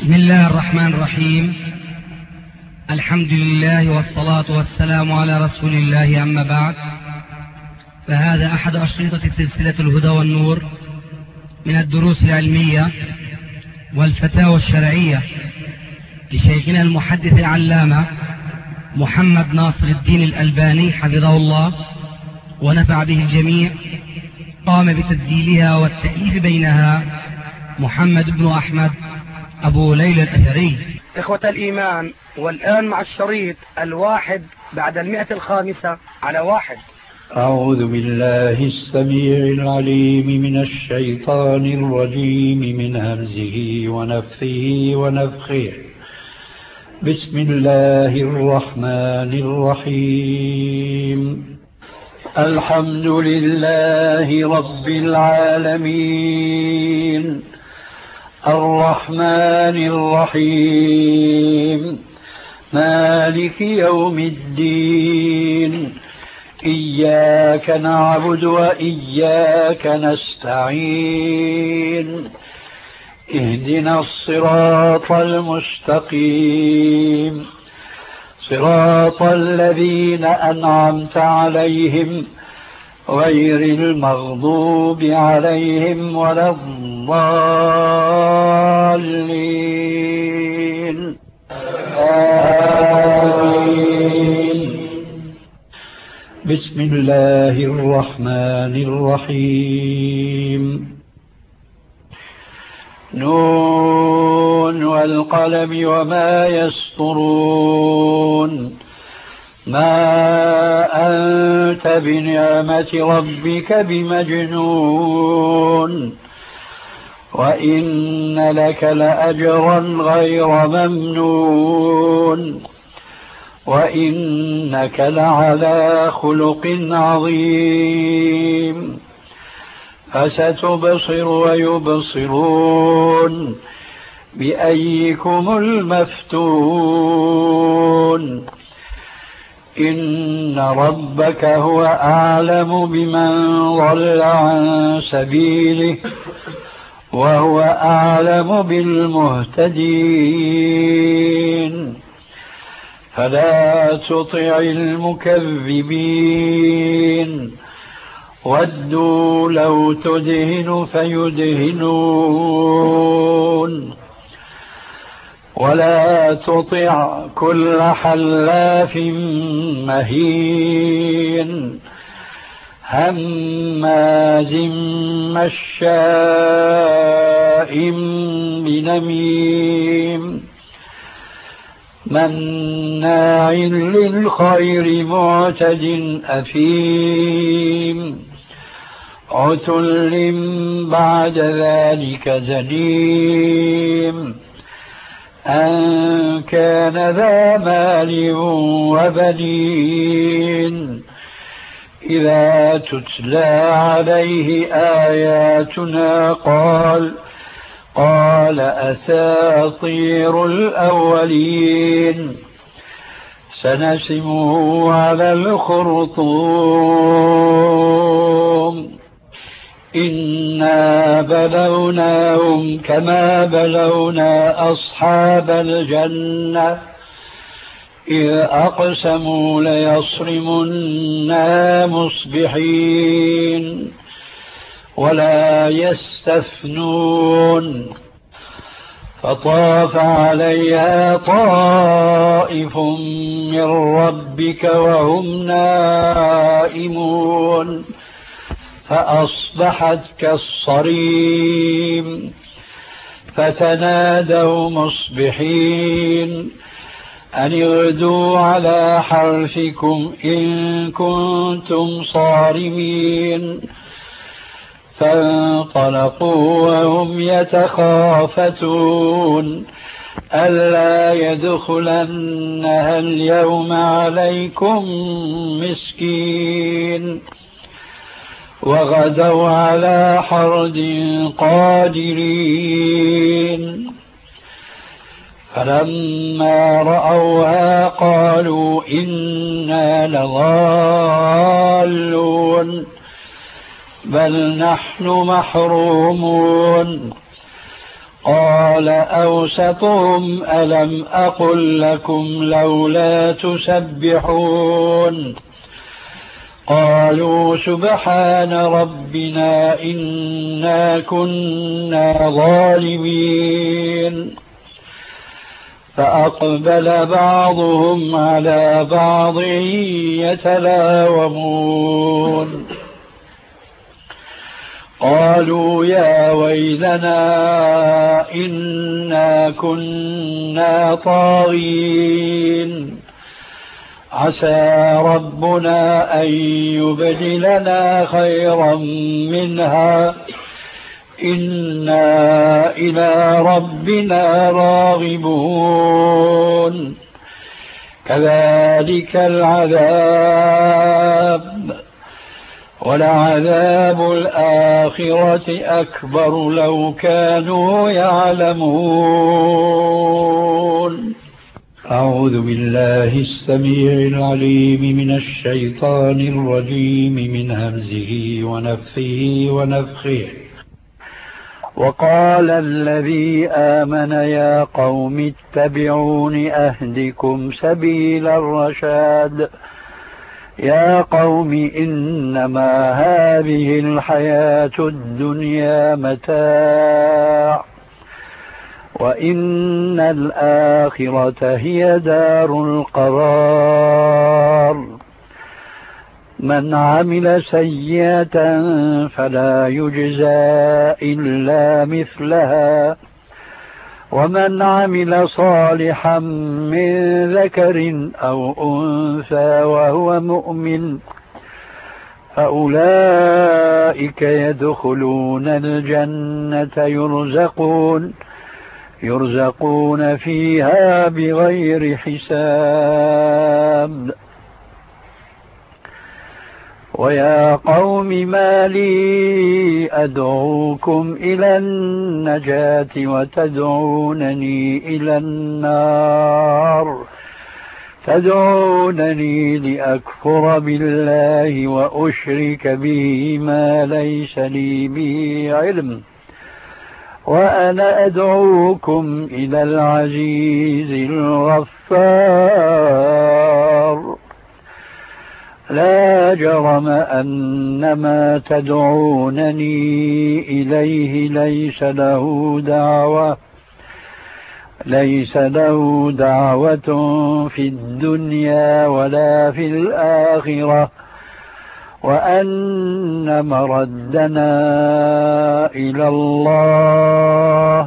بسم الله الرحمن الرحيم. الحمد لله والصلاة والسلام على رسول الله، أما بعد، فهذا أحد أشرطة سلسلة الهدى والنور من الدروس العلمية والفتاوى الشرعية لشيخنا المحدث العلامة محمد ناصر الدين الألباني حفظه الله ونفع به الجميع. قام بتسجيلها والتأليف بينها محمد بن أحمد أبو ليلى الأثري. إخوة الإيمان، والآن مع الشريط 1 بعد 105 على 1. أعوذ بالله السميع العليم من الشيطان الرجيم من همزه ونفثه ونفخه. بسم الله الرحمن الرحيم. الحمد لله رب العالمين، الرحمن الرحيم، مالك يوم الدين، إياك نعبد وإياك نستعين، اهدنا الصراط المستقيم، صراط الذين أنعمت عليهم غير المغضوب عليهم ولا الضالين، آمين. بسم الله الرحمن الرحيم. نون والقلم وما يسطرون، ما أنت بنعمة ربك بمجنون، وإن لك لأجرا غير ممنون، وإنك لعلى خلق عظيم. فستبصر ويبصرون بأيكم المفتون. إن ربك هو أعلم بمن ضل عن سبيله وهو أعلم بالمهتدين. فلا تطع المكذبين، ودوا لو تدهن فيدهنون، ولا تطع كل حلاف مهين، هماز مشاء بنميم، مناع للخير معتد أثيم، عتل بعد ذلك زنيم، أن كان ذا مال وبنين. إذا تتلى عليه آياتنا قال أساطير الأولين، سنسمه على الخرطوم. إنا بلوناهم كما بلونا أصحاب الجنة إذ أقسموا ليصرمنها مصبحين ولا يستثنون. فطاف عليها طائف من ربك وهم نائمون، فأصبحت كالصريم. فتنادوا مصبحين أن اغدوا على حرثكم إن كنتم صارمين. فانطلقوا وهم يتخافتون ألا يدخلنها اليوم عليكم مسكين، وغدوا على حرد قادرين. فلما رأوها قالوا إنا لضالون بل نحن محرومون قال أوسطهم ألم أقل لكم لولا تسبحون قالوا سبحان ربنا إنا كنا ظالمين فأقبل بعضهم على بعض يتلاومون قالوا يا ويلنا إنا كنا طاغين عسى ربنا أن يبدلنا خيرا منها إنا إلى ربنا راغبون كذلك العذاب ولعذاب الآخرة أكبر لو كانوا يعلمون. أعوذ بالله السميع العليم من الشيطان الرجيم من همزه ونفثه ونفخه. وقال الذي آمن يا قوم اتبعون أهدكم سبيل الرشاد يا قوم إنما هذه الحياة الدنيا متاع وإن الآخرة هي دار القرار من عمل سيئة فلا يجزى إلا مثلها ومن عمل صالحا من ذكر أو أنثى وهو مؤمن فأولئك يدخلون الجنة يرزقون فيها بغير حساب. ويا قوم ما لي أدعوكم إلى النجاة وتدعونني إلى النار تدعونني لأكفر بالله وأشرك به ما ليس لي به علم وأنا أدعوكم إلى العزيز الغفار لا جرم أن ما تدعونني إليه ليس له دعوة في الدنيا ولا في الآخرة وأن مردنا إلى الله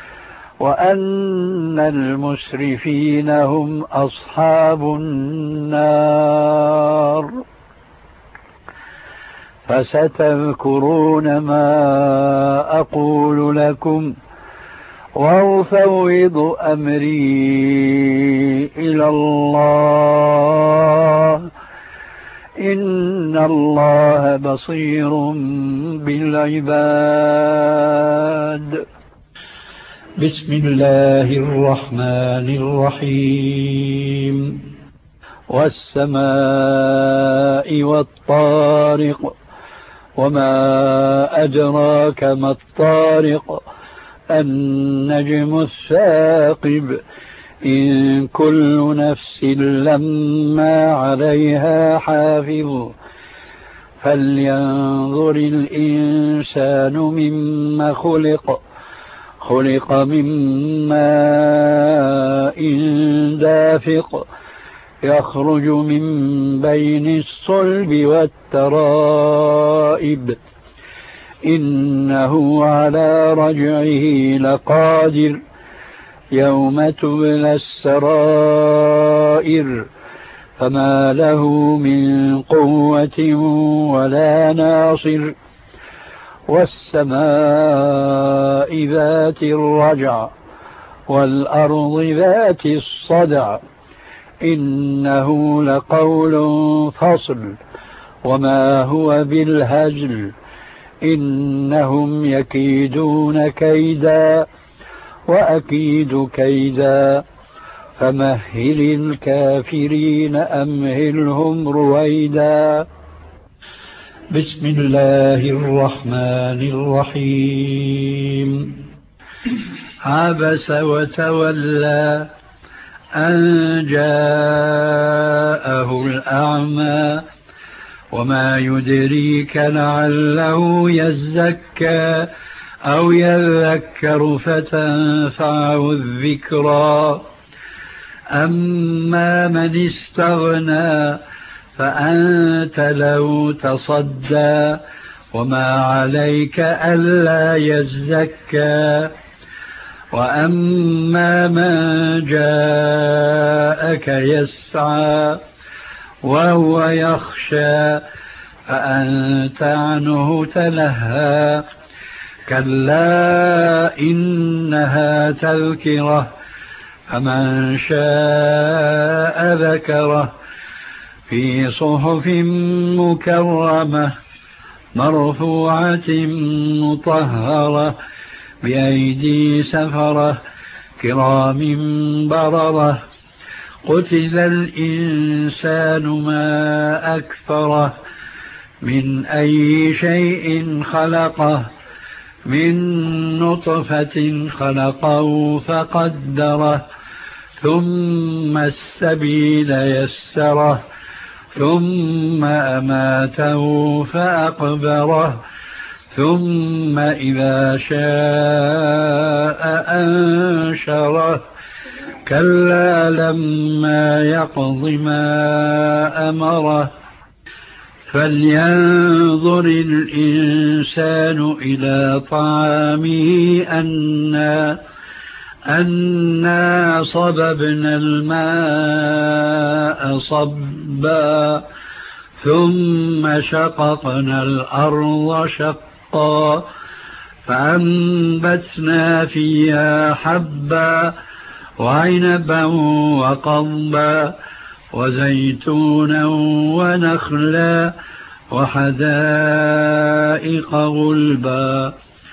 وأن المسرفين هم أصحاب النار. فستذكرون ما أقول لكم وأفوض أمري إلى الله إن الله بصير بالعباد. بسم الله الرحمن الرحيم. والسماء والطارق وما أدراك ما الطارق النجم الثاقب إن كل نفس لما عليها حافظ فلينظر الإنسان مما خلق من ماء دافق يخرج من بين الصلب والترائب إنه على رجعه لقادر يوم تبلى السرائر فما له من قوة ولا ناصر. والسماء ذات الرجع والأرض ذات الصدع إنه لقول فصل وما هو بالهزل إنهم يكيدون كيدا وأكيد كيدا فمهل الكافرين أمهلهم رويدا. بسم الله الرحمن الرحيم. عبس وتولى أن جاءه الأعمى وما يدريك لعله يزكى أو يذكر فتنفعه الذكرى أما من استغنى فأنت له تصدى وما عليك ألا يزكى وأما من جاءك يسعى وهو يخشى فأنت عنه تلهى كلا إنها تذكرة فمن شاء ذكره في صحف مكرمة مرفوعة مطهرة بأيدي سفرة كرام بررة قتل الإنسان ما أكفره من أي شيء خلقه من نطفة خلقه فقدره ثم السبيل يسره ثم أماته فأقبره ثم إذا شاء أنشره كلا لما يقض ما أمره فلينظر الإنسان إلى طعامه أنا صببنا الماء صبا ثم شققنا الأرض شقا فأنبتنا فيها حبا وعنبا وقضبا وزيتونا ونخلا وحدائق غلبا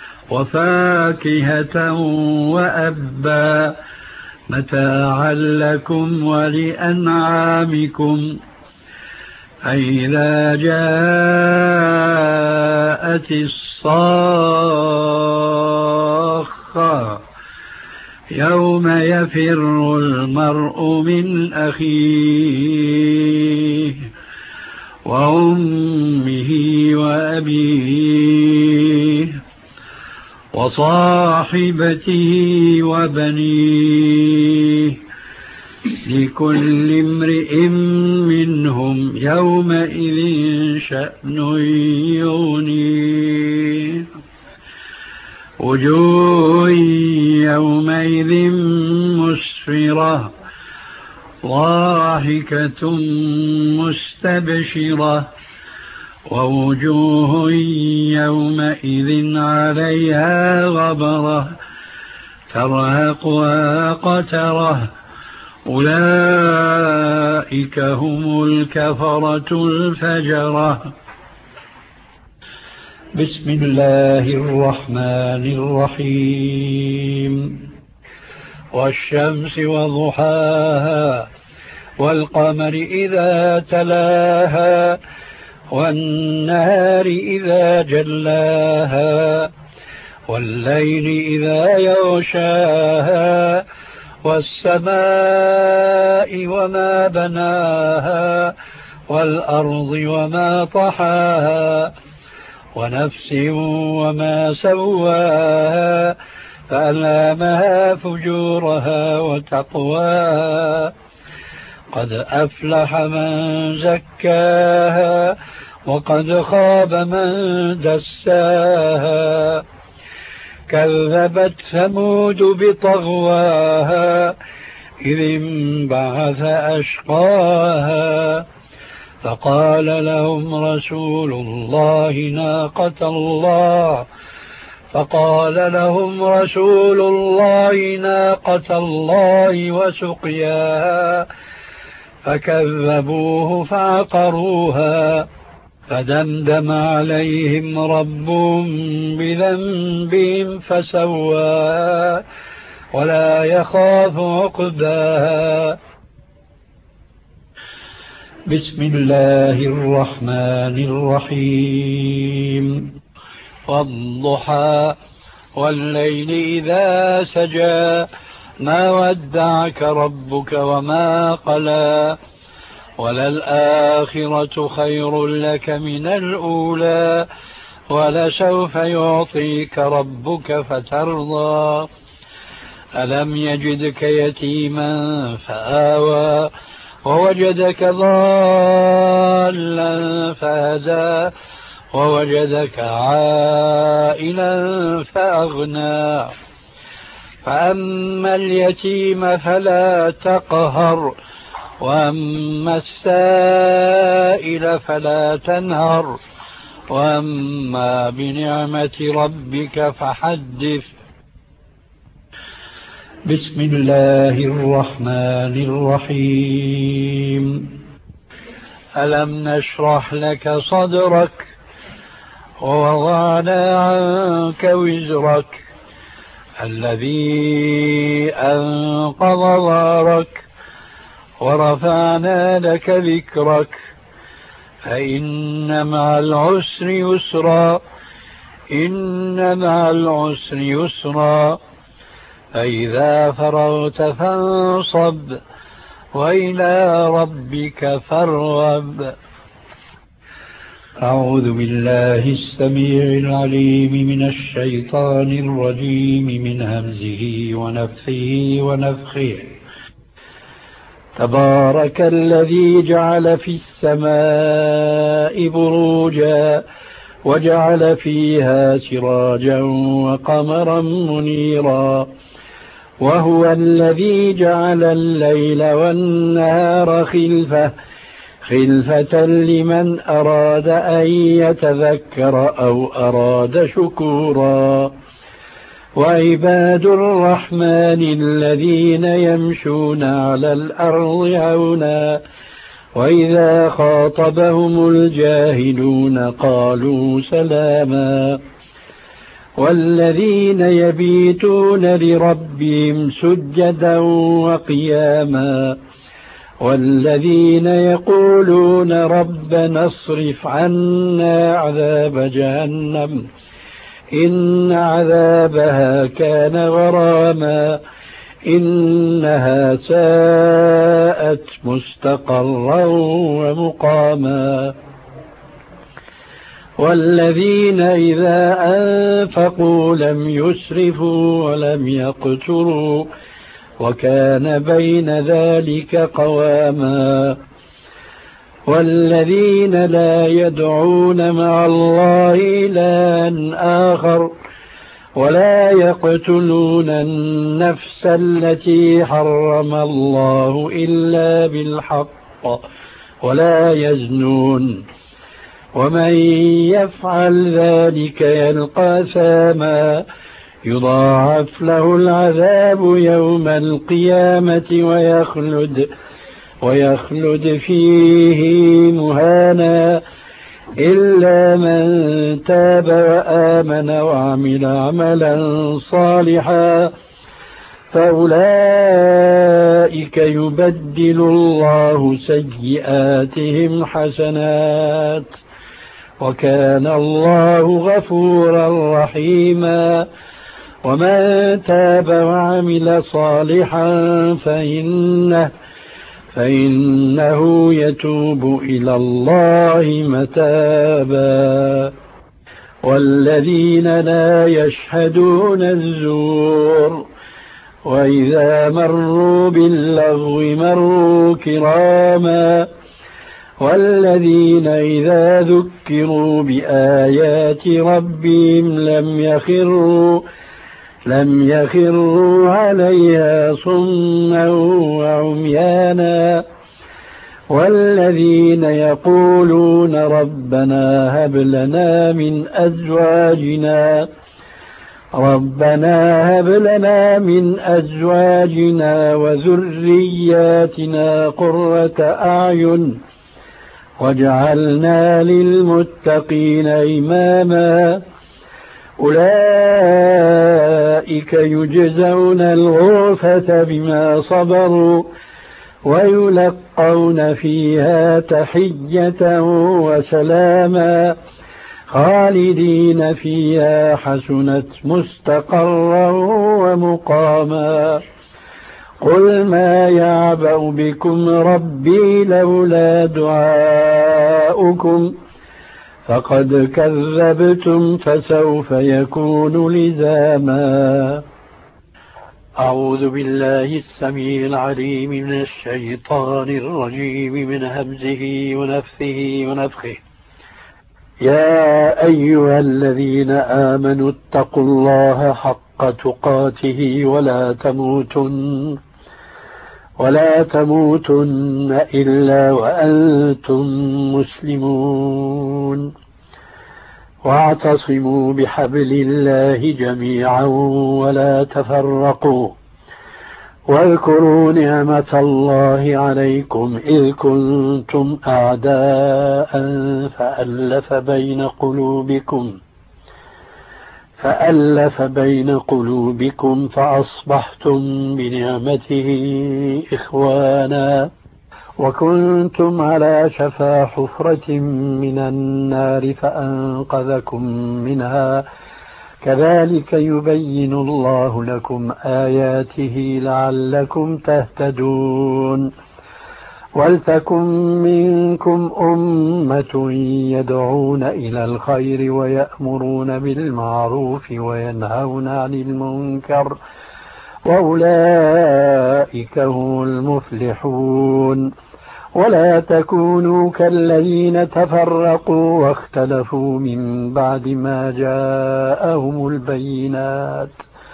وفاكهة وأبا متاعا لكم ولأنعامكم فإذا جاءت الصاخة يوم يفر المرء من أخيه وأمه وأبيه وصاحبته وبنيه لكل امرئ منهم يومئذ شأن يغنيه وجوه يومئذ مسفرة ضاحكة مستبشرة ووجوه يومئذ عليها غبرة ترهقها قترة أولئك هم الكفرة الفجرة. بسم الله الرحمن الرحيم والشمس وضحاها والقمر إذا تلاها والنهار إذا جلاها والليل إذا يغشاها والسماء وما بناها والأرض وما طحاها ونفس وما سواها فألهمها فجورها وتقواها قد أفلح من زكاها وقد خاب من دساها كذبت ثمود بطغواها إذ انبعث أشقاها فقال لهم رسول الله ناقة الله وسقياها فكذبوه فعقروها فدمدم عليهم ربهم بذنبهم فسواها ولا يخاف عقباها. بسم الله الرحمن الرحيم والضحى والليل إذا سجى ما ودعك ربك وما قلى وللآخرة خير لك من الأولى ولسوف يعطيك ربك فترضى ألم يجدك يتيما فآوى ووجدك ضالا فهدى ووجدك عائلا فأغنى فأما اليتيم فلا تقهر وأما السائل فلا تنهر وأما بنعمة ربك فحدث. بسم الله الرحمن الرحيم. ألم نشرح لك صدرك ووضعنا عنك وزرك الذي أنقض ظهرك ورفعنا لك ذكرك فإن مع العسر يسرا إن مع العسر يسرا فإذا فرغت فانصب وإلى ربك فارغب. أعوذ بالله السميع العليم من الشيطان الرجيم من همزه ونفثه ونفخه. تبارك الذي جعل في السماء بروجا وجعل فيها سراجا وقمرا منيرا وهو الذي جعل الليل والنهار خلفة لمن أراد أن يتذكر أو أراد شكورا وعباد الرحمن الذين يمشون على الأرض هونا وإذا خاطبهم الجاهلون قالوا سلاما والذين يبيتون لربهم سجدا وقياما والذين يقولون ربنا اصرف عنا عذاب جهنم إن عذابها كان غراما إنها ساءت مستقرا ومقاما والذين إذا أنفقوا لم يسرفوا ولم يقتروا وكان بين ذلك قواما والذين لا يدعون مع الله إلها آخر ولا يقتلون النفس التي حرم الله إلا بالحق ولا يزنون ومن يفعل ذلك يلقى أثاما يضاعف له العذاب يوم القيامة ويخلد فيه مهانا إلا من تاب وآمن وعمل عملا صالحا فأولئك يبدل الله سيئاتهم حسنات وكان الله غفورا رحيما ومن تاب وعمل صالحا فإنه يتوب إلى الله متابا والذين لا يشهدون الزور وإذا مروا باللغو مروا كراما والذين إذا ذكروا بآيات ربهم لم يخروا عليها صما وعميانا والذين يقولون ربنا هب لنا من أزواجنا وذرياتنا قرة أعين واجعلنا للمتقين إماما أولئك يجزون الغرفة بما صبروا ويلقون فيها تحية وسلاما خالدين فيها حسنت مستقرا ومقاما قل ما يعبأ بكم ربي لولا دعاؤكم فقد كذبتم فسوف يكون لزاما. أعوذ بالله السميع العليم من الشيطان الرجيم من همزه ونفثه ونفخه. يا أيها الذين آمنوا اتقوا الله حق تقاته ولا تموتن إلا وأنتم مسلمون واعتصموا بحبل الله جميعا ولا تفرقوا واذكروا نعمة الله عليكم إذ كنتم أعداء فألف بين قلوبكم فأصبحتم بنعمته إخوانا وكنتم على شفا حفرة من النار فأنقذكم منها كذلك يبين الله لكم آياته لعلكم تهتدون. ولتكن منكم أمة يدعون إلى الخير ويأمرون بالمعروف وينهون عن المنكر وأولئك هم المفلحون. ولا تكونوا كالذين تفرقوا واختلفوا من بعد ما جاءهم البينات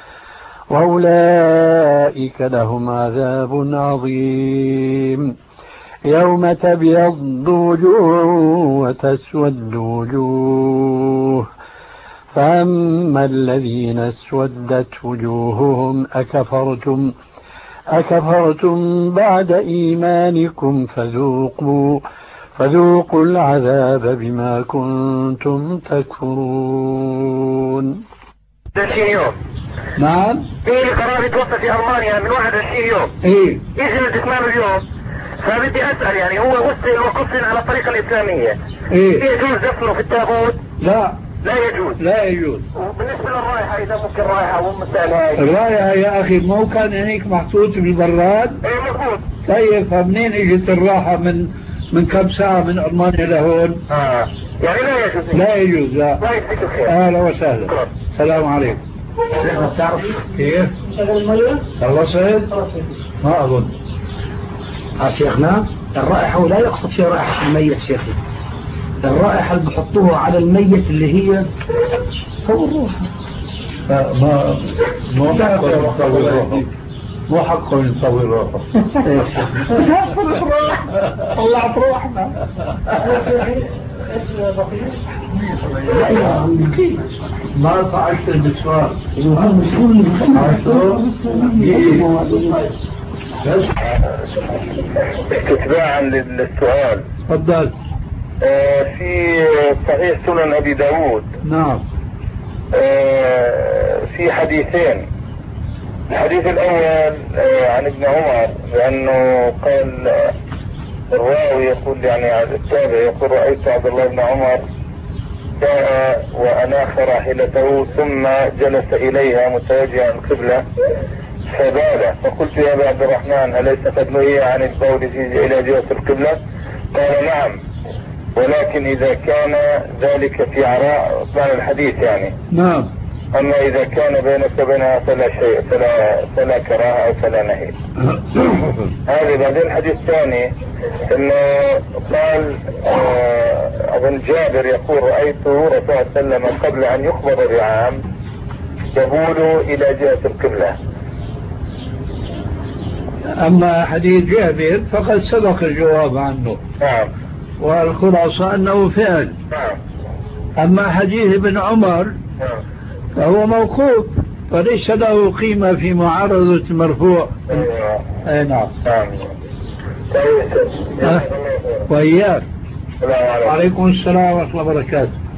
وأولئك لهم عذاب عظيم. يوم تبيض وجوه وتسود وجوه فأما الذين اسودت وجوههم أكفرتم بعد إيمانكم فذوقوا العذاب بما كنتم تكفرون. 20 يوم. نعم. في قرار يتوفى في ألمانيا من 21 يوم. إيه. يجري الإتمام اليوم. فبدي أسأل يعني هو غسل وكفن على الطريقة الإسلامية. إيه. يجوز دفنه في التابوت؟ لا. لا يجوز. لا يجوز. وبالنسبة للرائحة إذا ممكن رائحة ومسألة هاي. الرائحة يا أخي مو كان هنيك محطوط بالبراد؟ إيه مضبوط. طيب فمنين إجت الراحة من كم ساعة من ألمانيا لهون؟ يعني لا يجوز. لا يجوز. لا. الله يجزيك الخير. أهلا وسهلا. السلام عليكم. شيخنا بتعرف كيف؟ خلصت؟ ما أظن. شيخنا الرائحة لا يقصد فيها رائحة الميت شيخنا، الرائحة اللي بحطوها على الميت اللي هي صور روحه. مو حقه يصور روحه. مو حقه يصور روحه. طلعت روحنا. ما صعدت بالسؤال. اتباعا للسؤال. تفضل. في صحيح سنن أبي داود. نعم. في حديثين. الحديث الأول عن ابن عمر لأنه قال الراوي يقول يعني التابع يقول رأيت عبد الله بن عمر جاء وأناخ راحلته ثم جلس إليها متوجها القبلة فبال، فقلت يا أبا عبد الرحمن أليس قد نهي عن البول إلى جهة القبلة؟ قال نعم، ولكن إذا كان ذلك في عراء معنى الحديث يعني. نعم. أما إذا كان بينك وبينها فلا شيء فلا كراهة أو فلا نهي. هذا. بعدين الحديث الثاني إنه قال أظن جابر يقول رأيت رسول الله صلى الله عليه وسلم قبل أن يقبض الرعام يبول إلى جهة القبلة. أما حديث جابر فقد سبق الجواب عنه. نعم. والخلاصة أنه فعل. نعم. أما حديث ابن عمر فهو موقوف فليس له قيمة في معارضة المرفوع. أي نعم. وإياك. وعليكم السلام ورحمة الله وبركاته.